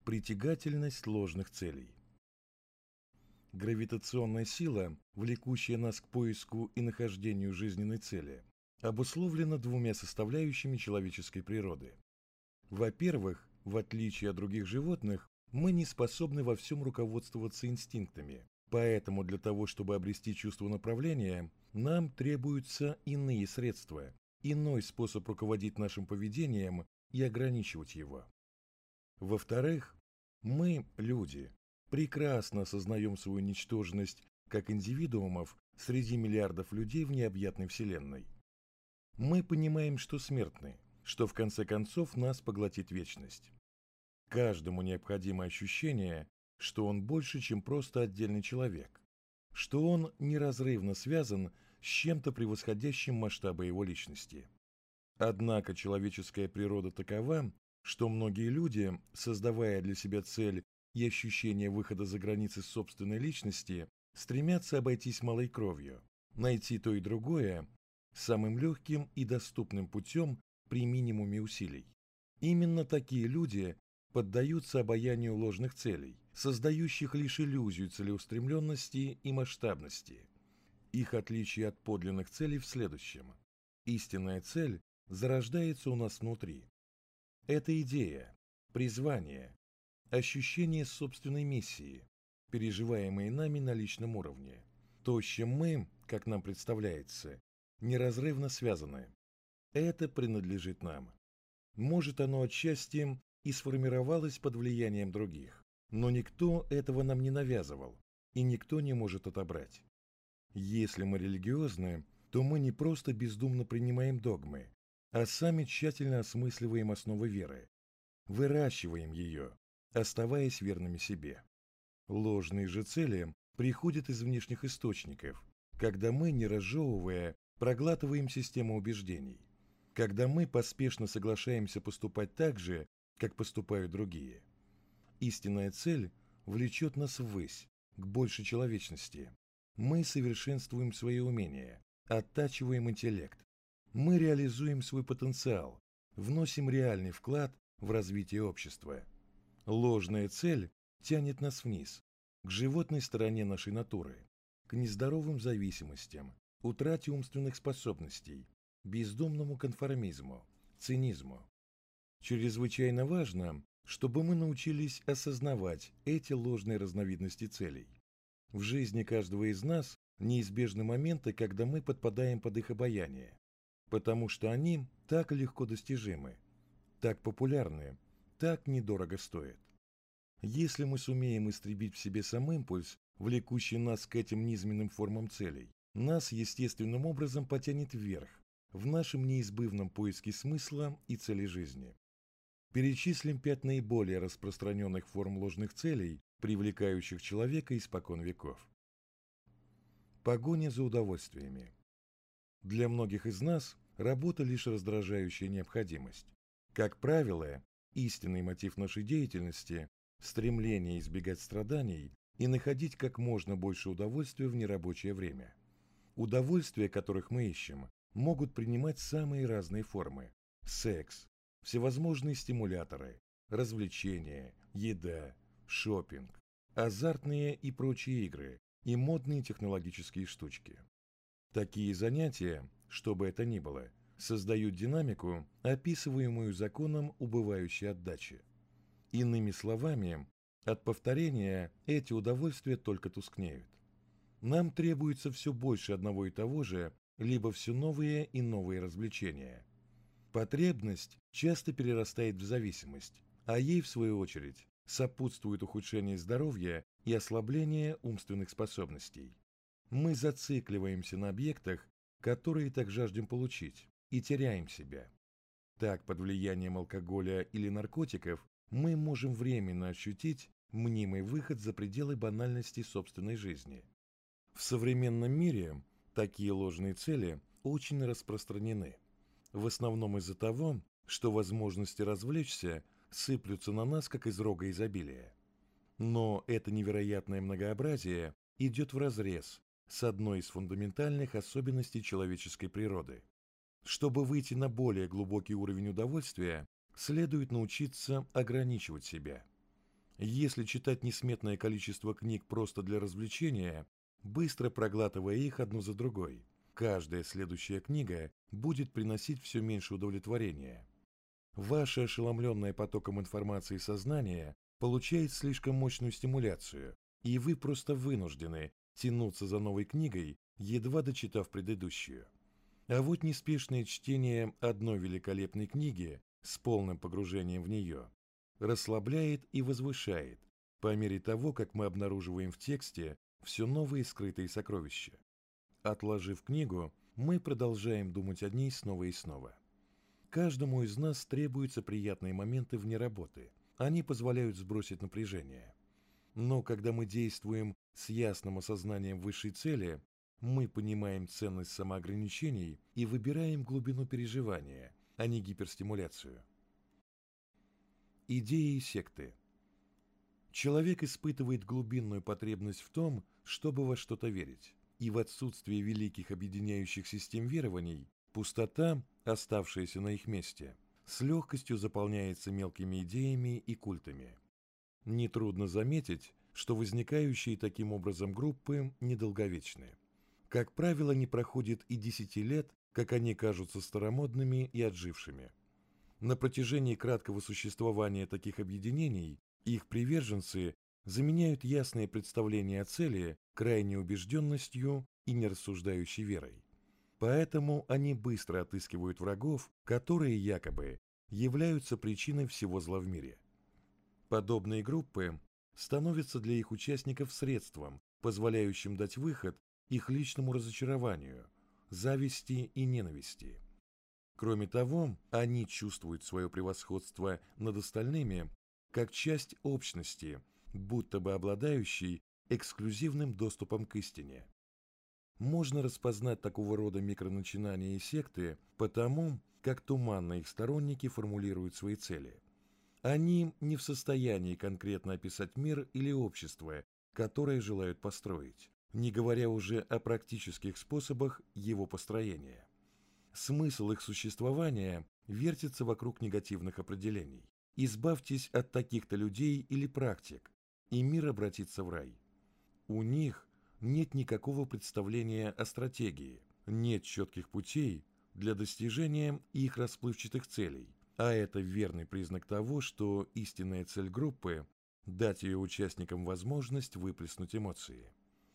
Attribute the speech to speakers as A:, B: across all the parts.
A: Притягательность ложных целей. Гравитационная сила, влекущая нас к поиску и нахождению жизненной цели, обусловлена двумя составляющими человеческой природы. Во-первых, в отличие от других животных, мы не способны во всем руководствоваться инстинктами, поэтому для того, чтобы обрести чувство направления, нам требуются иные средства, иной способ руководить нашим поведением и ограничивать его. Во-вторых, мы, люди, прекрасно осознаем свою ничтожность как индивидуумов среди миллиардов людей в необъятной Вселенной. Мы понимаем, что смертны, что в конце концов нас поглотит вечность. Каждому необходимо ощущение, что он больше, чем просто отдельный человек, что он неразрывно связан с чем-то превосходящим масштабы его личности. Однако человеческая природа такова, что многие люди, создавая для себя цель и ощущение выхода за границы собственной личности, стремятся обойтись малой кровью, найти то и другое самым легким и доступным путем при минимуме усилий. Именно такие люди поддаются обаянию ложных целей, создающих лишь иллюзию целеустремленности и масштабности. Их отличие от подлинных целей в следующем. Истинная цель зарождается у нас внутри. Это идея, призвание, ощущение собственной миссии, переживаемые нами на личном уровне. То, с чем мы, как нам представляется, неразрывно связаны. Это принадлежит нам. Может, оно отчасти и сформировалось под влиянием других, но никто этого нам не навязывал, и никто не может отобрать. Если мы религиозны, то мы не просто бездумно принимаем догмы, а сами тщательно осмысливаем основы веры, выращиваем ее, оставаясь верными себе. Ложные же цели приходят из внешних источников, когда мы, не разжевывая, проглатываем систему убеждений, когда мы поспешно соглашаемся поступать так же, как поступают другие. Истинная цель влечет нас ввысь, к большей человечности. Мы совершенствуем свои умения, оттачиваем интеллект. Мы реализуем свой потенциал, вносим реальный вклад в развитие общества. Ложная цель тянет нас вниз, к животной стороне нашей натуры, к нездоровым зависимостям, утрате умственных способностей, бездумному конформизму, цинизму. Чрезвычайно важно, чтобы мы научились осознавать эти ложные разновидности целей. В жизни каждого из нас неизбежны моменты, когда мы подпадаем под их обаяние, потому что они так легко достижимы, так популярны, так недорого стоят. Если мы сумеем истребить в себе сам импульс, влекущий нас к этим низменным формам целей, нас естественным образом потянет вверх, в нашем неизбывном поиске смысла и цели жизни. Перечислим 5 наиболее распространенных форм ложных целей, привлекающих человека испокон веков. Погоня за удовольствиями. Для многих из нас работа лишь раздражающая необходимость. Как правило, истинный мотив нашей деятельности – стремление избегать страданий и находить как можно больше удовольствия в нерабочее время. Удовольствия, которых мы ищем, могут принимать самые разные формы – секс, всевозможные стимуляторы, развлечения, еда, шопинг, азартные и прочие игры и модные технологические штучки. Такие занятия, что бы это ни было, создают динамику, описываемую законом убывающей отдачи. Иными словами, от повторения эти удовольствия только тускнеют. Нам требуется все больше одного и того же, либо все новые и новые развлечения. Потребность часто перерастает в зависимость, а ей, в свою очередь, сопутствует ухудшение здоровья и ослабление умственных способностей. Мы зацикливаемся на объектах, которые так жаждем получить, и теряем себя. Так, под влиянием алкоголя или наркотиков, мы можем временно ощутить мнимый выход за пределы банальности собственной жизни. В современном мире такие ложные цели очень распространены. В основном из-за того, что возможности развлечься сыплются на нас, как из рога изобилия. Но это невероятное многообразие идет вразрез с одной из фундаментальных особенностей человеческой природы. Чтобы выйти на более глубокий уровень удовольствия, следует научиться ограничивать себя. Если читать несметное количество книг просто для развлечения, быстро проглатывая их одну за другой, каждая следующая книга будет приносить все меньше удовлетворения. Ваше ошеломленное потоком информации сознание получает слишком мощную стимуляцию, и вы просто вынуждены тянуться за новой книгой, едва дочитав предыдущую. А вот неспешное чтение одной великолепной книги с полным погружением в нее расслабляет и возвышает, по мере того, как мы обнаруживаем в тексте все новые скрытые сокровища. Отложив книгу, мы продолжаем думать о ней снова и снова. Каждому из нас требуются приятные моменты вне работы. Они позволяют сбросить напряжение. Но когда мы действуем с ясным осознанием высшей цели, мы понимаем ценность самоограничений и выбираем глубину переживания, а не гиперстимуляцию. Идеи секты. Человек испытывает глубинную потребность в том, чтобы во что-то верить. И в отсутствие великих объединяющих систем верований, пустота, оставшаяся на их месте, с легкостью заполняется мелкими идеями и культами. Нетрудно заметить, что возникающие таким образом группы недолговечны. Как правило, не проходит и 10 лет, как они кажутся старомодными и отжившими. На протяжении краткого существования таких объединений их приверженцы заменяют ясные представления о цели крайней убежденностью и нерассуждающей верой. Поэтому они быстро отыскивают врагов, которые якобы являются причиной всего зла в мире. Подобные группы становятся для их участников средством, позволяющим дать выход их личному разочарованию, зависти и ненависти. Кроме того, они чувствуют свое превосходство над остальными как часть общности, будто бы обладающей эксклюзивным доступом к истине. Можно распознать такого рода микроначинания и секты по тому, как туманно их сторонники формулируют свои цели. Они не в состоянии конкретно описать мир или общество, которое желают построить, не говоря уже о практических способах его построения. Смысл их существования вертится вокруг негативных определений. Избавьтесь от таких-то людей или практик, и мир обратится в рай. У них нет никакого представления о стратегии, нет четких путей для достижения их расплывчатых целей, а это верный признак того, что истинная цель группы – дать ее участникам возможность выплеснуть эмоции.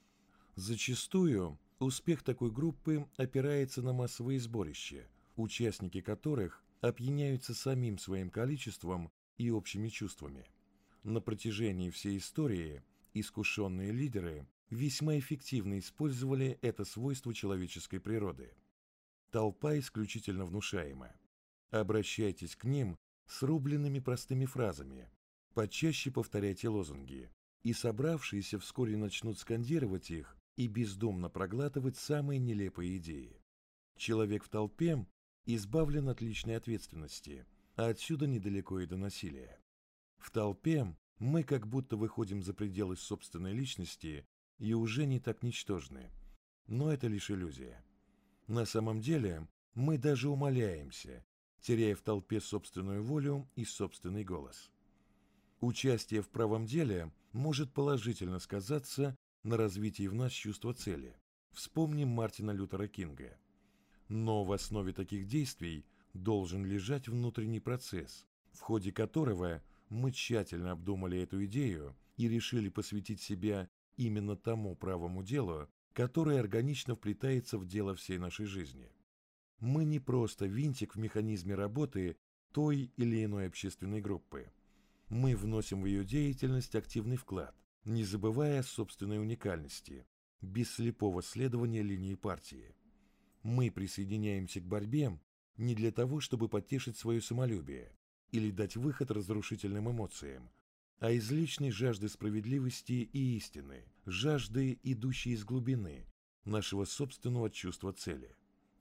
A: Зачастую успех такой группы опирается на массовые сборища, участники которых опьяняются самим своим количеством и общими чувствами. На протяжении всей истории искушенные лидеры весьма эффективно использовали это свойство человеческой природы. Толпа исключительно внушаема. Обращайтесь к ним с рубленными простыми фразами, почаще повторяйте лозунги, и собравшиеся вскоре начнут скандировать их и бездумно проглатывать самые нелепые идеи. Человек в толпе избавлен от личной ответственности, а отсюда недалеко и до насилия. В толпе мы как будто выходим за пределы собственной личности и уже не так ничтожны, но это лишь иллюзия. На самом деле мы даже умаляемся, теряя в толпе собственную волю и собственный голос. Участие в правом деле может положительно сказаться на развитии в нас чувства цели. Вспомним Мартина Лютера Кинга. Но в основе таких действий должен лежать внутренний процесс, в ходе которого мы тщательно обдумали эту идею и решили посвятить себя именно тому правому делу, которое органично вплетается в дело всей нашей жизни. Мы не просто винтик в механизме работы той или иной общественной группы. Мы вносим в ее деятельность активный вклад, не забывая о собственной уникальности, без слепого следования линии партии. Мы присоединяемся к борьбе не для того, чтобы потешить свое самолюбие или дать выход разрушительным эмоциям, а из личной жажды справедливости и истины, жажды, идущей из глубины нашего собственного чувства цели.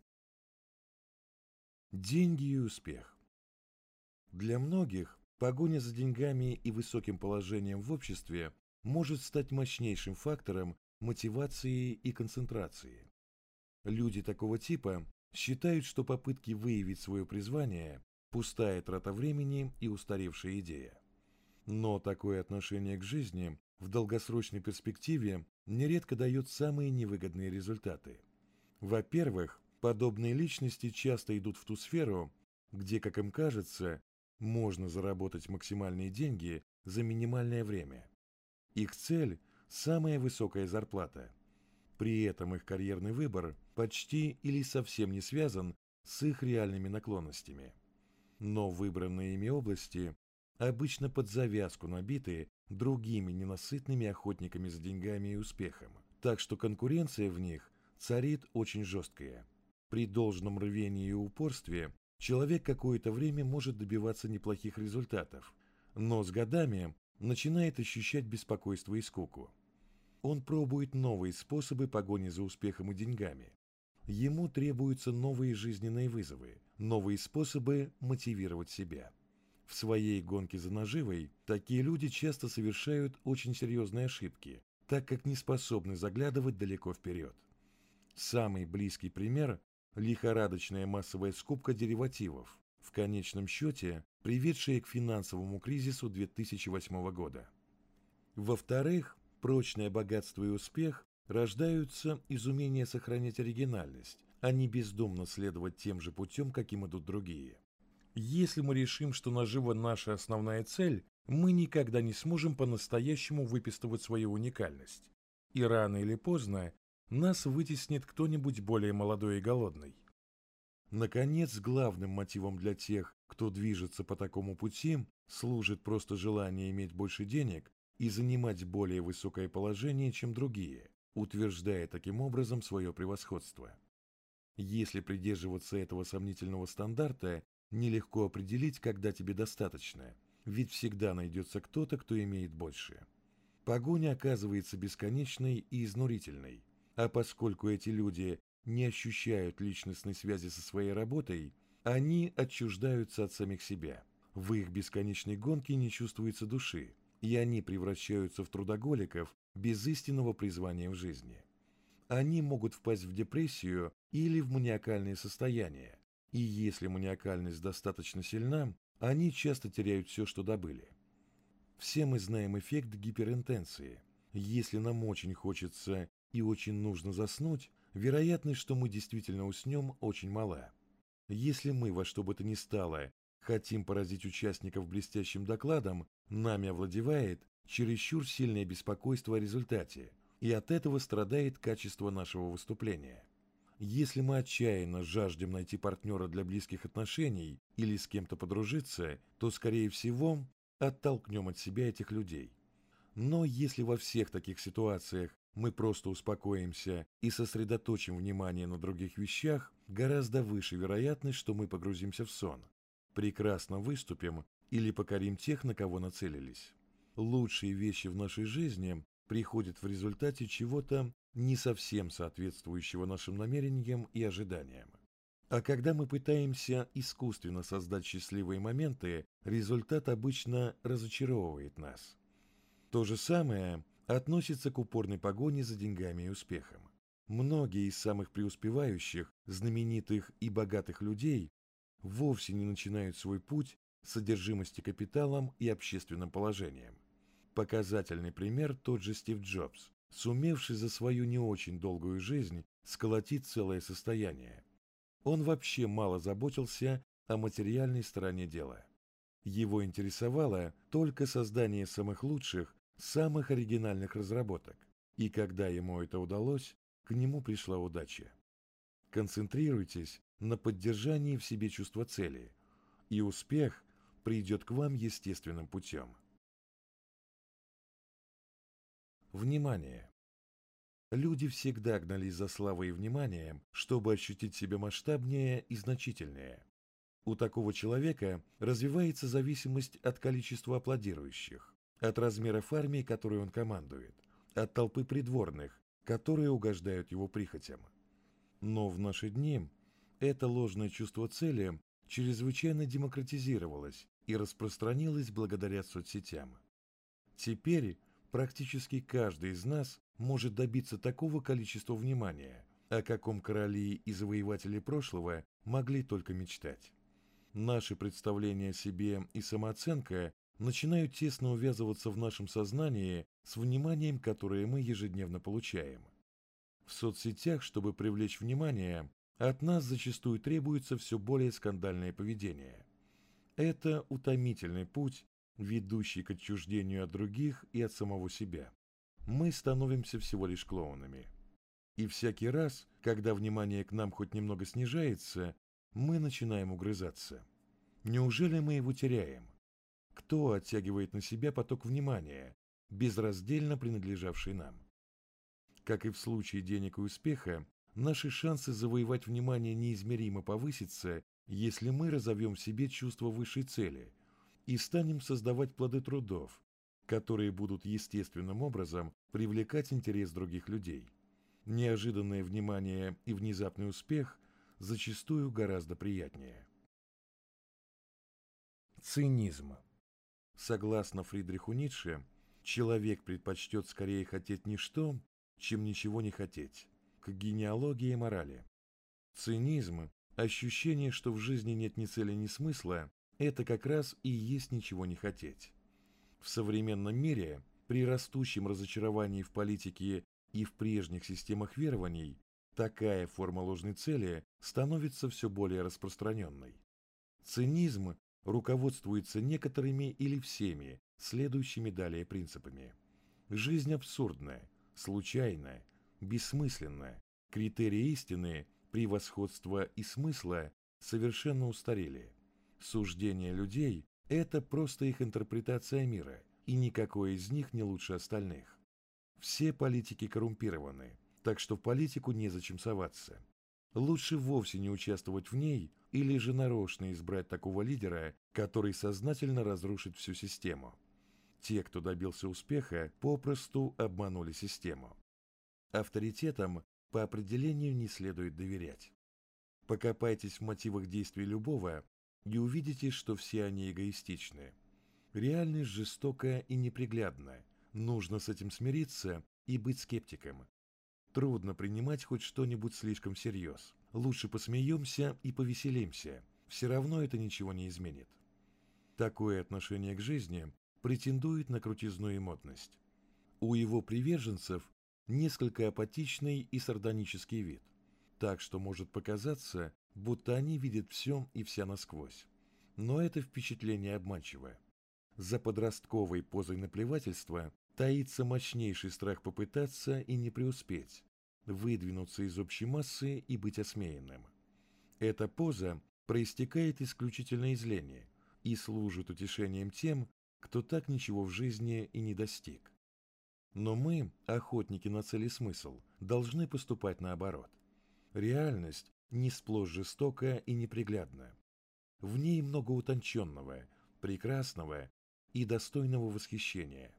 A: Деньги и успех. Для многих погоня за деньгами и высоким положением в обществе может стать мощнейшим фактором мотивации и концентрации. Люди такого типа считают, что попытки выявить свое призвание – пустая трата времени и устаревшая идея. Но такое отношение к жизни в долгосрочной перспективе нередко дает самые невыгодные результаты. Во-первых, подобные личности часто идут в ту сферу, где, как им кажется, можно заработать максимальные деньги за минимальное время. Их цель – самая высокая зарплата. При этом их карьерный выбор почти или совсем не связан с их реальными наклонностями. Но выбранные ими области обычно под завязку набиты другими ненасытными охотниками за деньгами и успехом, так что конкуренция в них царит очень жесткая. При должном рвении и упорстве человек какое-то время может добиваться неплохих результатов, но с годами начинает ощущать беспокойство и скуку. Он пробует новые способы погони за успехом и деньгами. Ему требуются новые жизненные вызовы, новые способы мотивировать себя. В своей гонке за наживой такие люди часто совершают очень серьезные ошибки, так как не способны заглядывать далеко вперед. Самый близкий пример – лихорадочная массовая скупка деривативов, в конечном счете приведшая к финансовому кризису 2008 года. Во-вторых, прочное богатство и успех рождаются из умения сохранять оригинальность, а не бездумно следовать тем же путем, каким идут другие. Если мы решим, что нажива наша основная цель, мы никогда не сможем по-настоящему выпистывать свою уникальность. И рано или поздно нас вытеснит кто-нибудь более молодой и голодный. Наконец, главным мотивом для тех, кто движется по такому пути, служит просто желание иметь больше денег и занимать более высокое положение, чем другие, утверждая таким образом свое превосходство. Если придерживаться этого сомнительного стандарта, нелегко определить, когда тебе достаточно, ведь всегда найдется кто-то, кто имеет больше. Погоня оказывается бесконечной и изнурительной, а поскольку эти люди не ощущают личностной связи со своей работой, они отчуждаются от самих себя. В их бесконечной гонке не чувствуется души, и они превращаются в трудоголиков без истинного призвания в жизни. Они могут впасть в депрессию или в маниакальное состояние, и если маниакальность достаточно сильна, они часто теряют все, что добыли. Все мы знаем эффект гиперинтенции. Если нам очень хочется и очень нужно заснуть, вероятность, что мы действительно уснем, очень мала. Если мы во что бы то ни стало хотим поразить участников блестящим докладом, нами овладевает чересчур сильное беспокойство о результате, и от этого страдает качество нашего выступления. Если мы отчаянно жаждем найти партнера для близких отношений или с кем-то подружиться, то, скорее всего, оттолкнем от себя этих людей. Но если во всех таких ситуациях мы просто успокоимся и сосредоточим внимание на других вещах, гораздо выше вероятность, что мы погрузимся в сон, прекрасно выступим или покорим тех, на кого нацелились. Лучшие вещи в нашей жизни приходят в результате чего-то не совсем соответствующего нашим намерениям и ожиданиям. А когда мы пытаемся искусственно создать счастливые моменты, результат обычно разочаровывает нас. То же самое относится к упорной погоне за деньгами и успехом. Многие из самых преуспевающих, знаменитых и богатых людей вовсе не начинают свой путь с одержимости капиталом и общественным положением. Показательный пример тот же Стив Джобс, сумевший за свою не очень долгую жизнь сколотить целое состояние. Он вообще мало заботился о материальной стороне дела. Его интересовало только создание самых лучших, самых оригинальных разработок, и когда ему это удалось, к нему пришла удача. Концентрируйтесь на поддержании в себе чувства цели, и успех придет к вам естественным путем. Внимание! Люди всегда гнались за славой и вниманием, чтобы ощутить себя масштабнее и значительнее. У такого человека развивается зависимость от количества аплодирующих, от размеров армии, которой он командует, от толпы придворных, которые угождают его прихотям. Но в наши дни это ложное чувство цели чрезвычайно демократизировалось и распространилось благодаря соцсетям. Теперь практически каждый из нас может добиться такого количества внимания, о каком короли и завоеватели прошлого могли только мечтать. Наши представления о себе и самооценка начинают тесно увязываться в нашем сознании с вниманием, которое мы ежедневно получаем. В соцсетях, чтобы привлечь внимание, от нас зачастую требуется все более скандальное поведение. Это утомительный путь, ведущий к отчуждению от других и от самого себя. Мы становимся всего лишь клоунами. И всякий раз, когда внимание к нам хоть немного снижается, мы начинаем угрызаться. Неужели мы его теряем? Кто оттягивает на себя поток внимания, безраздельно принадлежавший нам? Как и в случае денег и успеха, наши шансы завоевать внимание неизмеримо повысятся, если мы разовьем в себе чувство высшей цели и станем создавать плоды трудов, которые будут естественным образом привлекать интерес других людей. Неожиданное внимание и внезапный успех зачастую гораздо приятнее. Цинизм. Согласно Фридриху Ницше, человек предпочтет скорее хотеть ничто, чем ничего не хотеть. К генеалогии морали. Цинизм, ощущение, что в жизни нет ни цели, ни смысла, это как раз и есть ничего не хотеть. В современном мире, при растущем разочаровании в политике и в прежних системах верований, такая форма ложной цели становится все более распространенной. Цинизм руководствуется некоторыми или всеми следующими далее принципами. Жизнь абсурдная, случайная, бессмысленная, критерии истины, превосходства и смысла совершенно устарели. Суждения людей – это просто их интерпретация мира, и никакой из них не лучше остальных. Все политики коррумпированы, так что в политику незачем соваться. Лучше вовсе не участвовать в ней или же нарочно избрать такого лидера, который сознательно разрушит всю систему. Те, кто добился успеха, попросту обманули систему. Авторитетам по определению не следует доверять. Покопайтесь в мотивах действий любого и увидите, что все они эгоистичны. Реальность жестокая и неприглядна. Нужно с этим смириться и быть скептиком. Трудно принимать хоть что-нибудь слишком всерьез. Лучше посмеемся и повеселимся. Все равно это ничего не изменит. Такое отношение к жизни претендует на крутизну и модность. У его приверженцев несколько апатичный и сардонический вид, так что может показаться, будто они видят все и вся насквозь. Но это впечатление обманчивое. За подростковой позой наплевательства таится мощнейший страх попытаться и не преуспеть, выдвинуться из общей массы и быть осмеянным. Эта поза проистекает исключительно из лени и служит утешением тем, кто так ничего в жизни и не достиг. Но мы, охотники на цель и смысл, должны поступать наоборот. Реальность не сплошь жестокая и неприглядна. В ней много утонченного, прекрасного и достойного восхищения.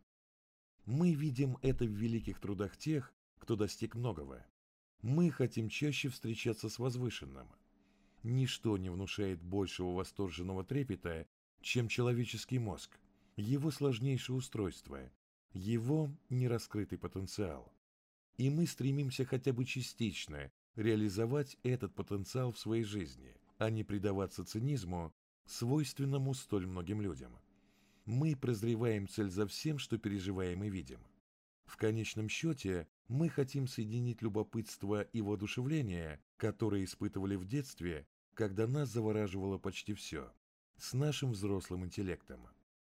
A: Мы видим это в великих трудах тех, кто достиг многого. Мы хотим чаще встречаться с возвышенным. Ничто не внушает большего восторженного трепета, чем человеческий мозг, его сложнейшее устройство, его нераскрытый потенциал. И мы стремимся хотя бы частично реализовать этот потенциал в своей жизни, а не предаваться цинизму, свойственному столь многим людям. Мы прозреваем цель за всем, что переживаем и видим. В конечном счете, мы хотим соединить любопытство и воодушевление, которые испытывали в детстве, когда нас завораживало почти все, с нашим взрослым интеллектом.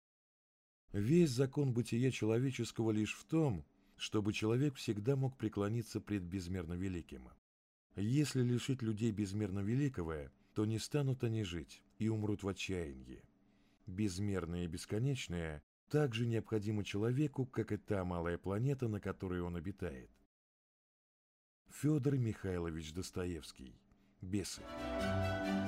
A: Весь закон бытия человеческого лишь в том, чтобы человек всегда мог преклониться пред безмерно великим. Если лишить людей безмерно великого, то не станут они жить и умрут в отчаянии. Безмерное и бесконечное так же необходимо человеку, как и та малая планета, на которой он обитает. Федор Михайлович Достоевский. Бесы.